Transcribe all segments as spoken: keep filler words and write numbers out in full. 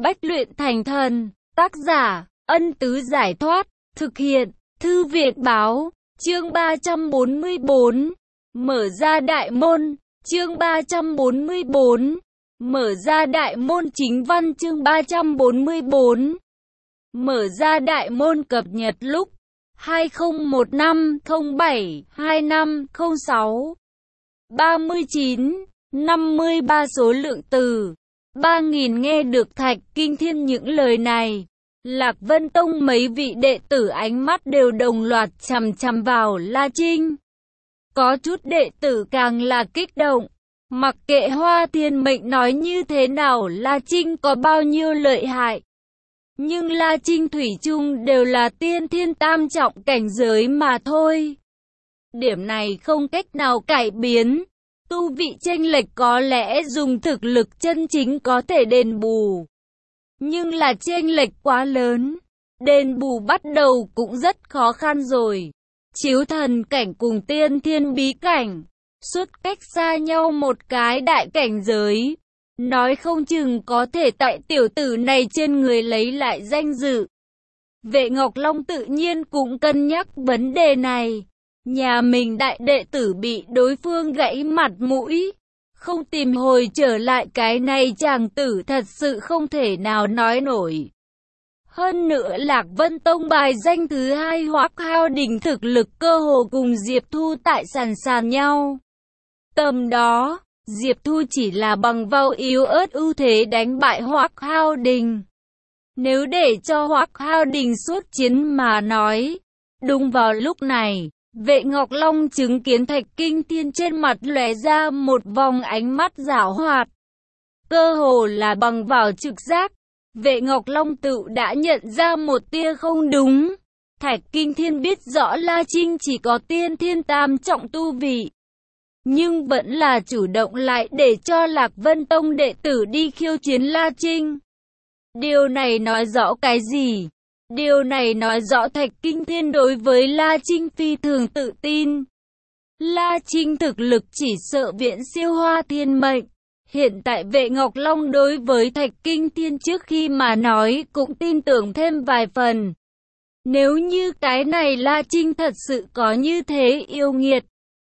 Bách luyện thành thần. Tác giả, Ân Tứ Giải Thoát. Thực hiện, Thư Viện Báo. Chương ba trăm bốn mươi bốn. Mở ra đại môn. Chương ba trăm bốn mươi bốn. Mở ra đại môn. Chính văn chương ba trăm bốn mươi bốn. Mở ra đại môn cập nhật lúc hai không một năm không bảy hai năm không sáu. ba mươi chín, năm mươi ba số lượng từ. ba nghìn nghe được Thạch Kinh Thiên những lời này. Lạc Vân Tông mấy vị đệ tử ánh mắt đều đồng loạt chằm chằm vào La Trinh. Có chút đệ tử càng là kích động. Mặc kệ Hoa Thiên Mệnh nói như thế nào, La Trinh có bao nhiêu lợi hại, nhưng La Trinh thủy chung đều là tiên thiên tam trọng cảnh giới mà thôi. Điểm này không cách nào cải biến. Tu vị chênh lệch có lẽ dùng thực lực chân chính có thể đền bù, nhưng là chênh lệch quá lớn, đền bù bắt đầu cũng rất khó khăn rồi. Chiếu thần cảnh cùng tiên thiên bí cảnh, suốt cách xa nhau một cái đại cảnh giới. Nói không chừng có thể tại tiểu tử này trên người lấy lại danh dự. Vệ Ngọc Long tự nhiên cũng cân nhắc vấn đề này. Nhà mình đại đệ tử bị đối phương gãy mặt mũi, không tìm hồi trở lại, cái này chàng tử thật sự không thể nào nói nổi. Hơn nữa Lạc Vân Tông bài danh thứ hai Hoắc Hao Đình thực lực cơ hồ cùng Diệp Thu tại sàn sàn nhau. Tầm đó, Diệp Thu chỉ là bằng vào yếu ớt ưu thế đánh bại Hoắc Hao Đình. Nếu để cho Hoắc Hao Đình xuất chiến mà nói. Đúng vào lúc này, Vệ Ngọc Long chứng kiến Thạch Kinh Thiên trên mặt lóe ra một vòng ánh mắt giảo hoạt. Cơ hồ là bằng vào trực giác, Vệ Ngọc Long tự đã nhận ra một tia không đúng. Thạch Kinh Thiên biết rõ La Trinh chỉ có tiên thiên tam trọng tu vị, nhưng vẫn là chủ động lại để cho Lạc Vân Tông đệ tử đi khiêu chiến La Trinh. Điều này nói rõ cái gì? Điều này nói rõ Thạch Kinh Thiên đối với La Trinh phi thường tự tin. La Trinh thực lực chỉ sợ viễn siêu Hoa Thiên Mệnh. Hiện tại Vệ Ngọc Long đối với Thạch Kinh Thiên trước khi mà nói cũng tin tưởng thêm vài phần. Nếu như cái này La Trinh thật sự có như thế yêu nghiệt,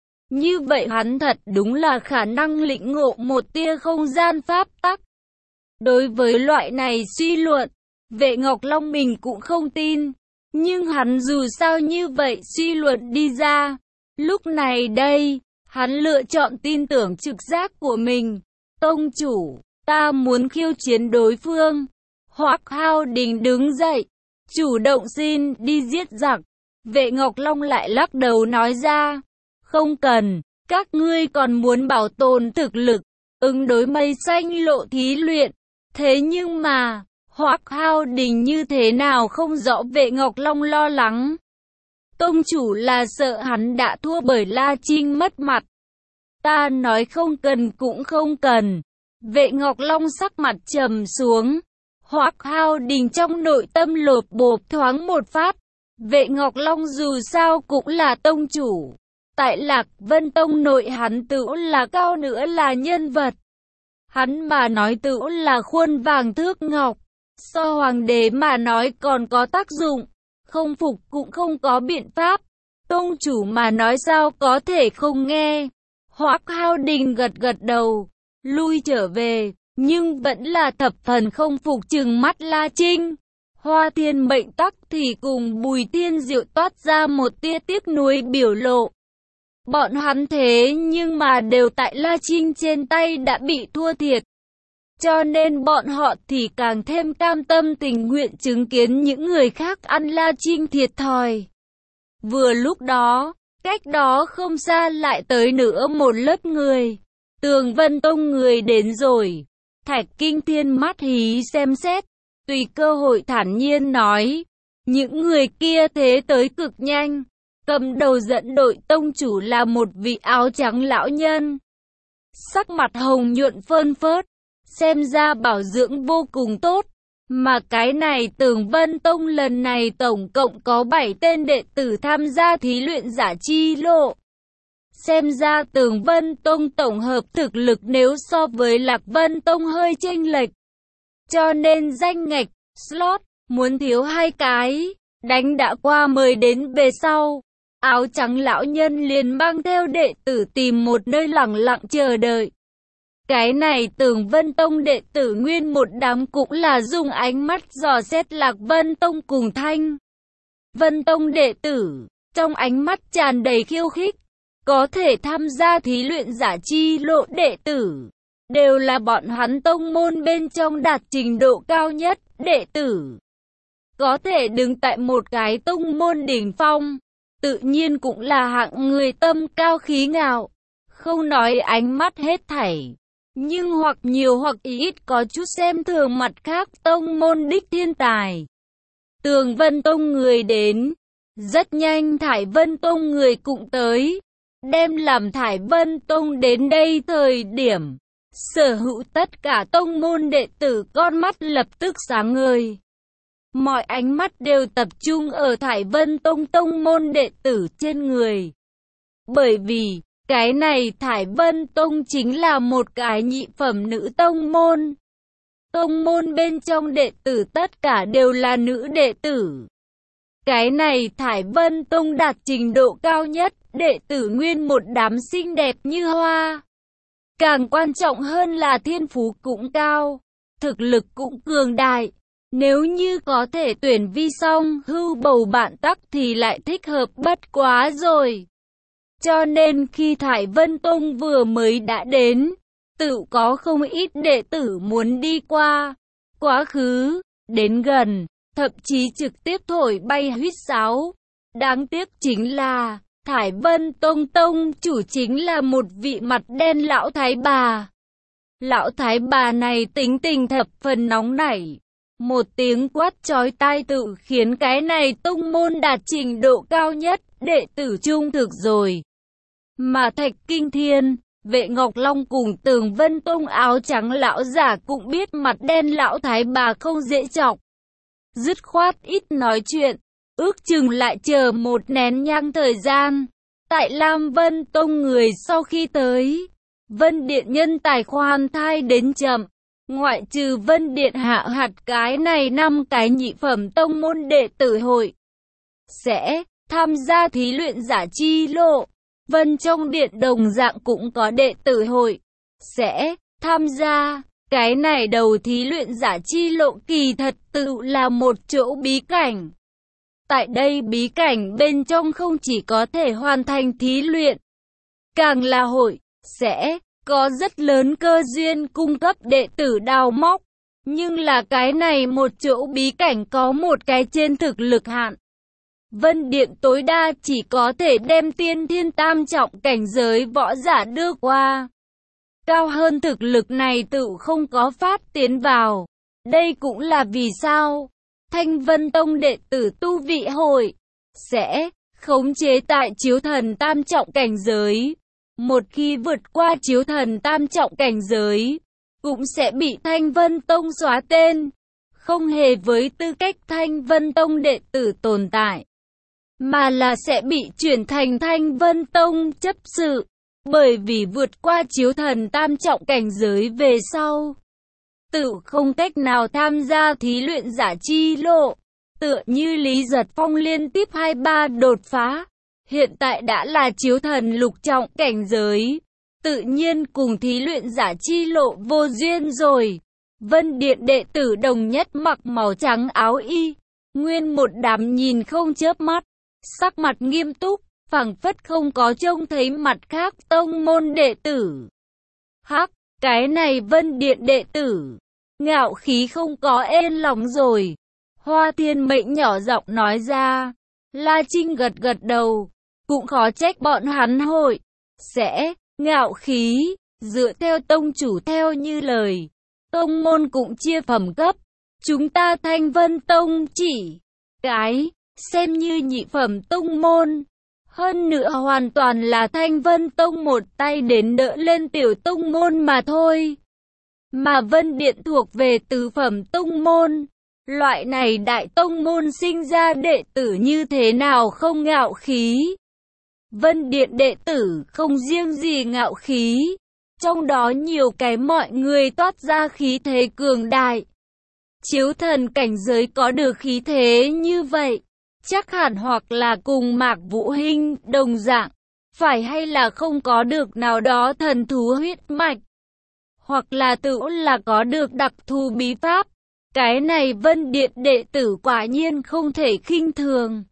như vậy hắn thật đúng là khả năng lĩnh ngộ một tia không gian pháp tắc. Đối với loại này suy luận, Vệ Ngọc Long mình cũng không tin, nhưng hắn dù sao như vậy suy luận đi ra. Lúc này đây, hắn lựa chọn tin tưởng trực giác của mình. Tông chủ, ta muốn khiêu chiến đối phương. Hoắc Hao Đình đứng dậy, chủ động xin đi giết giặc. Vệ Ngọc Long lại lắc đầu nói ra, không cần, các ngươi còn muốn bảo tồn thực lực, ứng đối mây xanh lộ thí luyện. Thế nhưng mà, Hoắc Hao Đình như thế nào không rõ. Vệ Ngọc Long lo lắng. Tông chủ là sợ hắn đã thua bởi La Trinh mất mặt. Ta nói không cần cũng không cần. Vệ Ngọc Long sắc mặt trầm xuống. Hoắc Hao Đình trong nội tâm lột bột thoáng một phát. Vệ Ngọc Long dù sao cũng là tông chủ. Tại Lạc Vân Tông nội hắn tự là cao nữa là nhân vật. Hắn mà nói tự là khuôn vàng thước ngọc. So hoàng đế mà nói còn có tác dụng. Không phục cũng không có biện pháp. Tông chủ mà nói sao có thể không nghe. Hoắc Hao Đình gật gật đầu, lui trở về, nhưng vẫn là thập phần không phục trừng mắt La Trinh. Hoa Thiên Mệnh tắc thì cùng Bùi Thiên Diệu toát ra một tia tiếc nuối biểu lộ. Bọn hắn thế nhưng mà đều tại La Trinh trên tay đã bị thua thiệt. Cho nên bọn họ thì càng thêm cam tâm tình nguyện chứng kiến những người khác ăn La Trinh thiệt thòi. Vừa lúc đó, cách đó không xa lại tới nữa một lớp người. Tường Vân Tông người đến rồi. Thạch Kinh Thiên mắt hí xem xét, tùy cơ hội thản nhiên nói. Những người kia thế tới cực nhanh. Cầm đầu dẫn đội tông chủ là một vị áo trắng lão nhân. Sắc mặt hồng nhuận phơn phớt, xem ra bảo dưỡng vô cùng tốt. Mà cái này Tường Vân Tông lần này tổng cộng có bảy tên đệ tử tham gia thí luyện giả chi lộ. Xem ra Tường Vân Tông tổng hợp thực lực nếu so với Lạc Vân Tông hơi chênh lệch. cho nên danh ngạch, slot, muốn thiếu hai cái, đánh đã qua mời đến về sau. Áo trắng lão nhân liền mang theo đệ tử tìm một nơi lặng lặng chờ đợi. Cái này Tường Vân Tông đệ tử nguyên một đám cũng là dùng ánh mắt dò xét Lạc Vân Tông cùng Thanh Vân Tông đệ tử, trong ánh mắt tràn đầy khiêu khích. Có thể tham gia thí luyện giả chi lộ đệ tử, đều là bọn hắn tông môn bên trong đạt trình độ cao nhất đệ tử. Có thể đứng tại một cái tông môn đỉnh phong, tự nhiên cũng là hạng người tâm cao khí ngạo, không nói ánh mắt hết thảy, nhưng hoặc nhiều hoặc ít có chút xem thường mặt khác tông môn đích thiên tài. Tường Vân Tông người đến, rất nhanh Thải Vân Tông người cũng tới, đem làm Thải Vân Tông đến đây thời điểm, sở hữu tất cả tông môn đệ tử con mắt lập tức sáng ngời. Mọi ánh mắt đều tập trung ở Thải Vân Tông tông môn đệ tử trên người. Bởi vì, cái này Thải Vân Tông chính là một cái nhị phẩm nữ tông môn. Tông môn bên trong đệ tử tất cả đều là nữ đệ tử. Cái này Thải Vân Tông đạt trình độ cao nhất, đệ tử nguyên một đám xinh đẹp như hoa. Càng quan trọng hơn là thiên phú cũng cao, thực lực cũng cường đại. Nếu như có thể tuyển vi song hưu bầu bạn tắc thì lại thích hợp bất quá rồi. Cho nên khi Thải Vân Tông vừa mới đã đến, tự có không ít đệ tử muốn đi qua, quá khứ, đến gần, thậm chí trực tiếp thổi bay huýt sáo. Đáng tiếc chính là, Thải Vân Tông Tông chủ chính là một vị mặt đen lão thái bà. Lão thái bà này tính tình thập phần nóng nảy. Một tiếng quát chói tai tự khiến cái này tông môn đạt trình độ cao nhất, đệ tử trung thực rồi. Mà Thạch Kinh Thiên, Vệ Ngọc Long cùng Tường Vân Tông áo trắng lão giả cũng biết mặt đen lão thái bà không dễ chọc. Dứt khoát ít nói chuyện, ước chừng lại chờ một nén nhang thời gian. Tại Lam Vân Tông người sau khi tới, Vân Điện nhân tài khoan thai đến chậm. Ngoại trừ Vân Điện hạ hạt cái này năm cái nhị phẩm tông môn đệ tử hội sẽ tham gia thí luyện giả chi lộ. Vân trong điện đồng dạng cũng có đệ tử hội sẽ tham gia. Cái này đầu thí luyện giả chi lộ kỳ thật tự là một chỗ bí cảnh. Tại đây bí cảnh bên trong không chỉ có thể hoàn thành thí luyện, càng là hội sẽ có rất lớn cơ duyên cung cấp đệ tử đào móc. Nhưng là cái này một chỗ bí cảnh có một cái trên thực lực hạn. Vân Điện tối đa chỉ có thể đem tiên thiên tam trọng cảnh giới võ giả đưa qua. Cao hơn thực lực này tự không có phát tiến vào. Đây cũng là vì sao Thanh Vân Tông đệ tử tu vị hội sẽ khống chế tại chiếu thần tam trọng cảnh giới. Một khi vượt qua chiếu thần tam trọng cảnh giới, cũng sẽ bị Thanh Vân Tông xóa tên, không hề với tư cách Thanh Vân Tông đệ tử tồn tại, mà là sẽ bị chuyển thành Thanh Vân Tông chấp sự. Bởi vì vượt qua chiếu thần tam trọng cảnh giới về sau, tự không cách nào tham gia thí luyện giả chi lộ. Tựa như Lý Giật Phong liên tiếp hai ba đột phá, hiện tại đã là chiếu thần lục trọng cảnh giới, tự nhiên cùng thí luyện giả chi lộ vô duyên rồi. Vân Điện đệ tử đồng nhất mặc màu trắng áo y, nguyên một đám nhìn không chớp mắt, sắc mặt nghiêm túc, phảng phất không có trông thấy mặt khác tông môn đệ tử. Hắc, cái này Vân Điện đệ tử, ngạo khí không có ên lòng rồi. Hoa Thiên Mệnh nhỏ giọng nói ra. La Trinh gật gật đầu, cũng khó trách bọn hắn hội sẽ ngạo khí. Dựa theo tông chủ theo như lời, tông môn cũng chia phẩm cấp. Chúng ta Thanh Vân Tông chỉ cái xem như nhị phẩm tông môn, hơn nữa hoàn toàn là Thanh Vân Tông một tay đến đỡ lên tiểu tông môn mà thôi. Mà Vân Điện thuộc về tứ phẩm tông môn. Loại này đại tông môn sinh ra đệ tử như thế nào không ngạo khí. Vân Điện đệ tử không riêng gì ngạo khí, trong đó nhiều cái mọi người toát ra khí thế cường đại. Chiếu thần cảnh giới có được khí thế như vậy, chắc hẳn hoặc là cùng Mạc Vũ Hinh đồng dạng, phải hay là không có được nào đó thần thú huyết mạch, hoặc là tự là có được đặc thù bí pháp. Cái này Vân Điện đệ tử quả nhiên không thể khinh thường.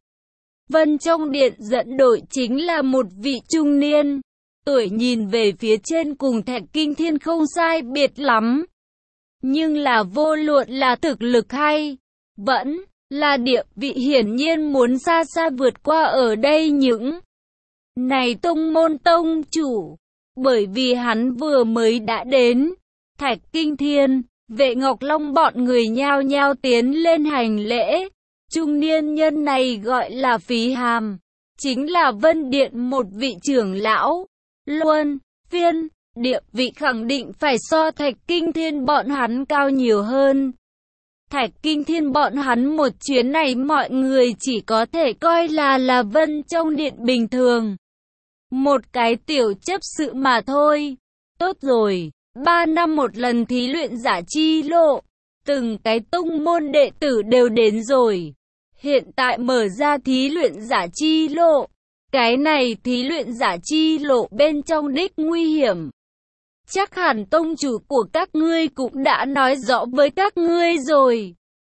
Vân trong điện dẫn đội chính là một vị trung niên, tuổi nhìn về phía trên cùng Thạch Kinh Thiên không sai biệt lắm. Nhưng là vô luận là thực lực hay, vẫn là địa vị hiển nhiên muốn xa xa vượt qua ở đây những này tông môn tông chủ. Bởi vì hắn vừa mới đã đến, Thạch Kinh Thiên, Vệ Ngọc Long bọn người nhao nhao tiến lên hành lễ. Trung niên nhân này gọi là Phí Hàm, chính là Vân Điện một vị trưởng lão, luân phiên, địa vị khẳng định phải so Thạch Kinh Thiên bọn hắn cao nhiều hơn. Thạch Kinh Thiên bọn hắn một chuyến này mọi người chỉ có thể coi là là Vân trong điện bình thường. Một cái tiểu chấp sự mà thôi. Tốt rồi, ba năm một lần thí luyện giả chi lộ, từng cái tông môn đệ tử đều đến rồi. Hiện tại mở ra thí luyện giả chi lộ. Cái này thí luyện giả chi lộ bên trong đích nguy hiểm. Chắc hẳn tông chủ của các ngươi cũng đã nói rõ với các ngươi rồi.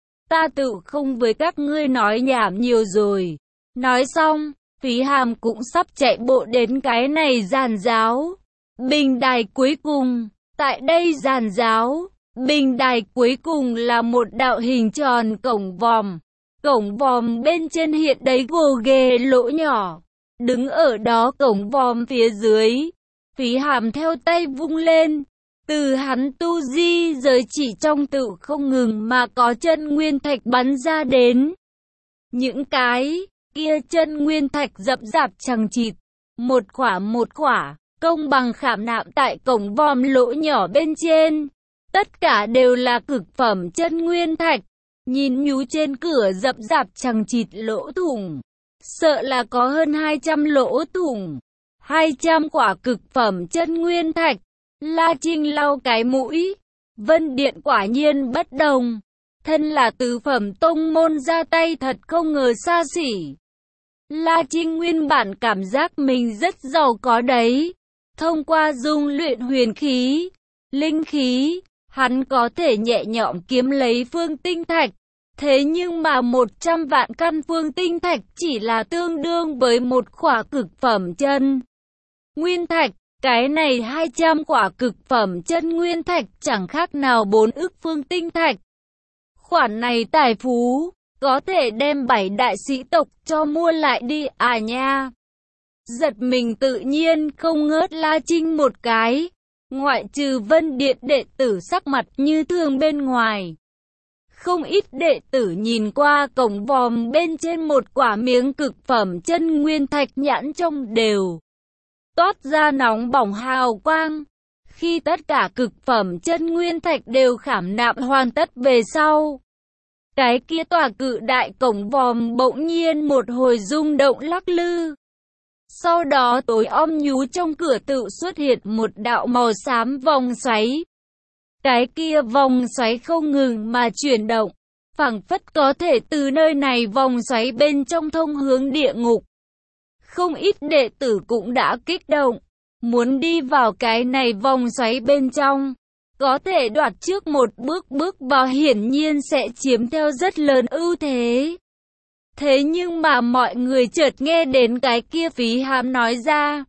Ta tự không với các ngươi nói nhảm nhiều rồi. Nói xong, Phí Hàm cũng sắp chạy bộ đến cái này giàn giáo. Bình đài cuối cùng, tại đây giàn giáo, bình đài cuối cùng là một đạo hình tròn cổng vòm. Cổng vòm bên trên hiện đấy gồ ghề lỗ nhỏ. Đứng ở đó cổng vòm phía dưới, Phí Hàm theo tay vung lên. Từ hắn tu di giới chỉ trong tự không ngừng mà có chân nguyên thạch bắn ra đến. Những cái kia chân nguyên thạch dập dạp chằng chịt, một khỏa một khỏa, công bằng khảm nạm tại cổng vòm lỗ nhỏ bên trên. Tất cả đều là cực phẩm chân nguyên thạch. Nhìn nhú trên cửa dập dạp chằng chịt lỗ thủng, sợ là có hơn hai trăm lỗ thủng. hai trăm quả cực phẩm chân nguyên thạch. La Trinh lau cái mũi. Vân Điện quả nhiên bất đồng. Thân là tứ phẩm tông môn ra tay thật không ngờ xa xỉ. La Trinh nguyên bản cảm giác mình rất giàu có đấy. Thông qua dung luyện huyền khí, linh khí, hắn có thể nhẹ nhõm kiếm lấy phương tinh thạch. Thế nhưng mà một trăm vạn căn phương tinh thạch chỉ là tương đương với một khỏa cực phẩm chân nguyên thạch. Cái này hai trăm quả cực phẩm chân nguyên thạch chẳng khác nào bốn ức phương tinh thạch. Khoản này tài phú, có thể đem bảy đại sĩ tộc cho mua lại đi à nha. Giật mình tự nhiên không ngớt La Trinh một cái. Ngoại trừ Vân Điện đệ tử sắc mặt như thường bên ngoài. Không ít đệ tử nhìn qua cổng vòm bên trên một quả miếng cực phẩm chân nguyên thạch nhãn trong đều toát ra nóng bỏng hào quang. Khi tất cả cực phẩm chân nguyên thạch đều khảm nạm hoàn tất về sau, cái kia tòa cự đại cổng vòm bỗng nhiên một hồi rung động lắc lư. Sau đó tối om nhú trong cửa tự xuất hiện một đạo màu xám vòng xoáy. Cái kia vòng xoáy không ngừng mà chuyển động, phảng phất có thể từ nơi này vòng xoáy bên trong thông hướng địa ngục. Không ít đệ tử cũng đã kích động, muốn đi vào cái này vòng xoáy bên trong, có thể đoạt trước một bước bước vào hiển nhiên sẽ chiếm theo rất lớn ưu thế. Thế nhưng mà mọi người chợt nghe đến cái kia Phí Hàm nói ra,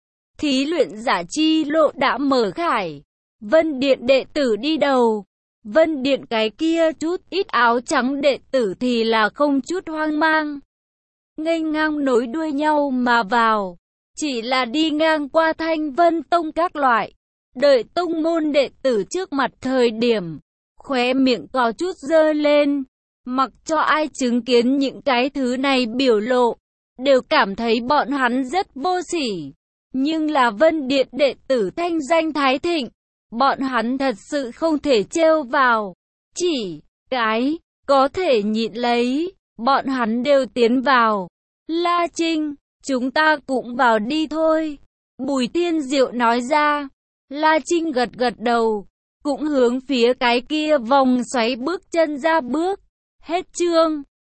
thí luyện giả chi lộ đã mở khải, Vân Điện đệ tử đi đầu. Vân Điện cái kia chút ít áo trắng đệ tử thì là không chút hoang mang, nghênh ngang nối đuôi nhau mà vào, chỉ là đi ngang qua Thanh Vân Tông các loại, đợi tông môn đệ tử trước mặt thời điểm, khóe miệng có chút giơ lên, mặc cho ai chứng kiến những cái thứ này biểu lộ, đều cảm thấy bọn hắn rất vô sỉ. Nhưng là Vân Điện đệ tử thanh danh thái thịnh, bọn hắn thật sự không thể trêu vào, chỉ cái có thể nhịn lấy. Bọn hắn đều tiến vào. La Trinh, chúng ta cũng vào đi thôi. Bùi Thiên Diệu nói ra. La Trinh gật gật đầu. cũng hướng phía cái kia vòng xoáy bước chân ra bước. Hết chương.